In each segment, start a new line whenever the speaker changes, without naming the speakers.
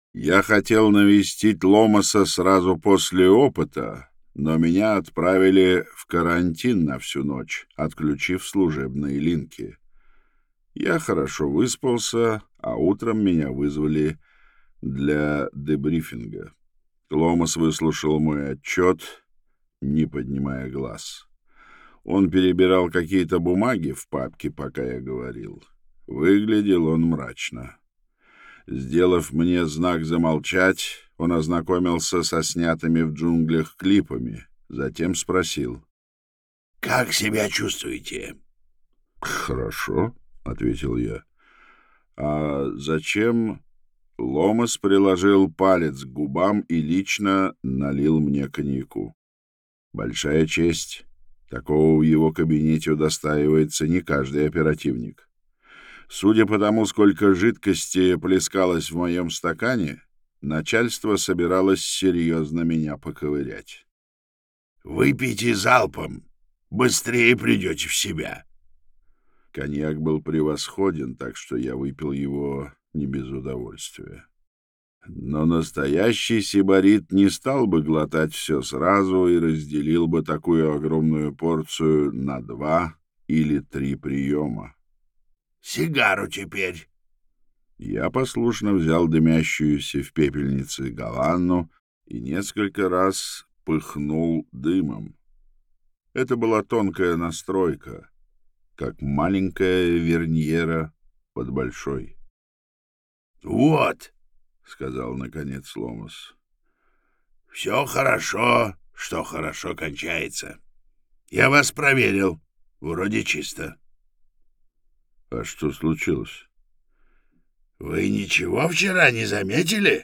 Я хотел навестить Ломаса сразу после опыта, но меня отправили в карантин на всю ночь, отключив служебные линки. Я хорошо выспался, а утром меня вызвали для дебрифинга. Ломас выслушал мой отчет, не поднимая глаз. Он перебирал какие-то бумаги в папке, пока я говорил. Выглядел он мрачно. Сделав мне знак замолчать, он ознакомился со снятыми в джунглях клипами, затем спросил.
«Как себя чувствуете?»
«Хорошо», — ответил я. «А зачем?» Ломас приложил палец к губам и лично налил мне коньяку. «Большая честь. Такого в его кабинете удостаивается не каждый оперативник. Судя по тому, сколько жидкости плескалось в моем стакане, начальство собиралось серьезно меня поковырять».
«Выпейте залпом. Быстрее придете в себя».
Коньяк был превосходен, так что я выпил его не без удовольствия. Но настоящий сибарит не стал бы глотать все сразу и разделил бы такую огромную порцию на 2 или 3 приема.
«Сигару теперь».
Я послушно взял дымящуюся в пепельнице Гаванну и несколько раз пыхнул дымом. Это была тонкая настройка, как маленькая верньера под большой.
«Вот», —
сказал наконец Ломас.
«все хорошо, что хорошо кончается. Я вас проверил. Вроде чисто».
А что случилось?
«Вы ничего вчера не заметили?»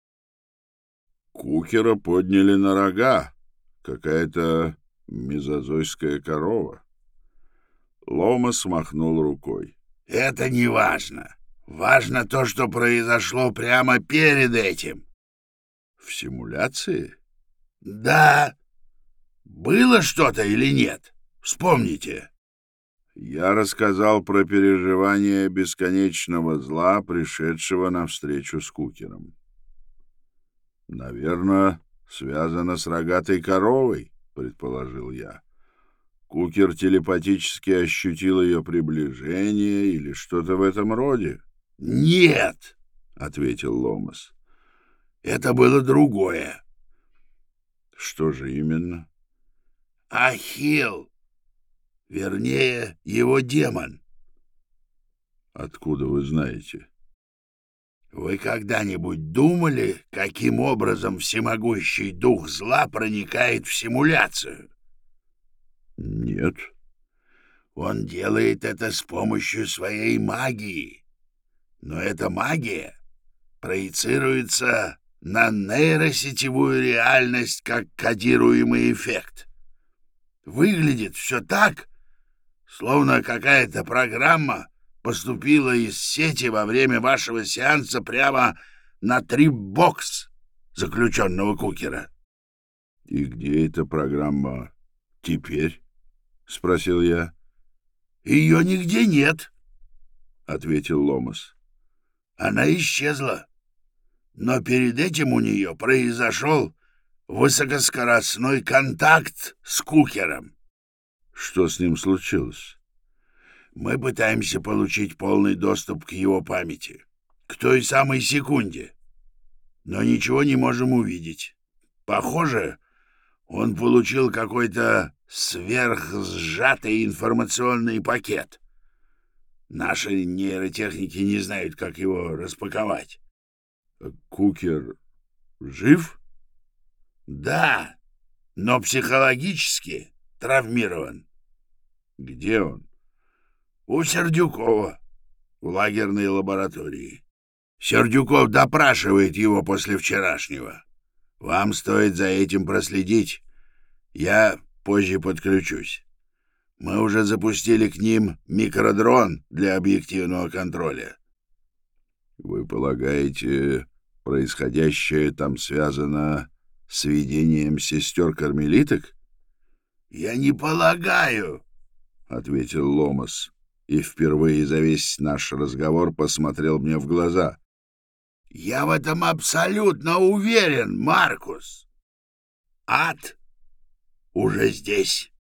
Кукера подняли на рога. Какая-то мезозойская корова. Ломас махнул рукой.
«Это не важно. Важно то, что произошло прямо перед этим».
В симуляции?
«Да. Было что-то или нет? Вспомните».
Я рассказал про переживание бесконечного зла, пришедшего навстречу с Кукером. «Наверное, связано с рогатой коровой», — предположил я. Кукер телепатически ощутил ее приближение или что-то в этом роде.
«Нет», —
ответил Ломас.
«это было другое».
«Что же именно?»
«Ахилл. Вернее, его демон».
«Откуда вы знаете?»
«Вы когда-нибудь думали, каким образом всемогущий дух зла проникает в симуляцию?»
«Нет».
«Он делает это с помощью своей магии. Но эта магия проецируется на нейросетевую реальность как кодируемый эффект. Выглядит все так, словно какая-то программа поступила из сети во время вашего сеанса прямо на трип-бокс заключенного Кукера».
«И где эта программа теперь?» — спросил я.
«Ее нигде нет»,
— ответил Ломас.
«она исчезла. Но перед этим у нее произошел высокоскоростной контакт с Кукером».
«Что с ним случилось?»
«Мы пытаемся получить полный доступ к его памяти, к той самой секунде, но ничего не можем увидеть. Похоже, он получил какой-то сверхсжатый информационный пакет. Наши нейротехники не знают, как его распаковать».
«Кукер жив?»
«Да, но психологически травмирован».
«Где он?»
«У Сердюкова, в лагерной лаборатории. Сердюков допрашивает его после вчерашнего. Вам стоит за этим проследить. Я позже подключусь. Мы уже запустили к ним микродрон для объективного контроля».
«Вы полагаете, происходящее там связано с видением сестер-кармелиток?»
«Я не полагаю»,
— ответил Ломас, и впервые за весь наш разговор посмотрел мне в глаза.
Я в этом абсолютно уверен, Маркус. Ад уже здесь.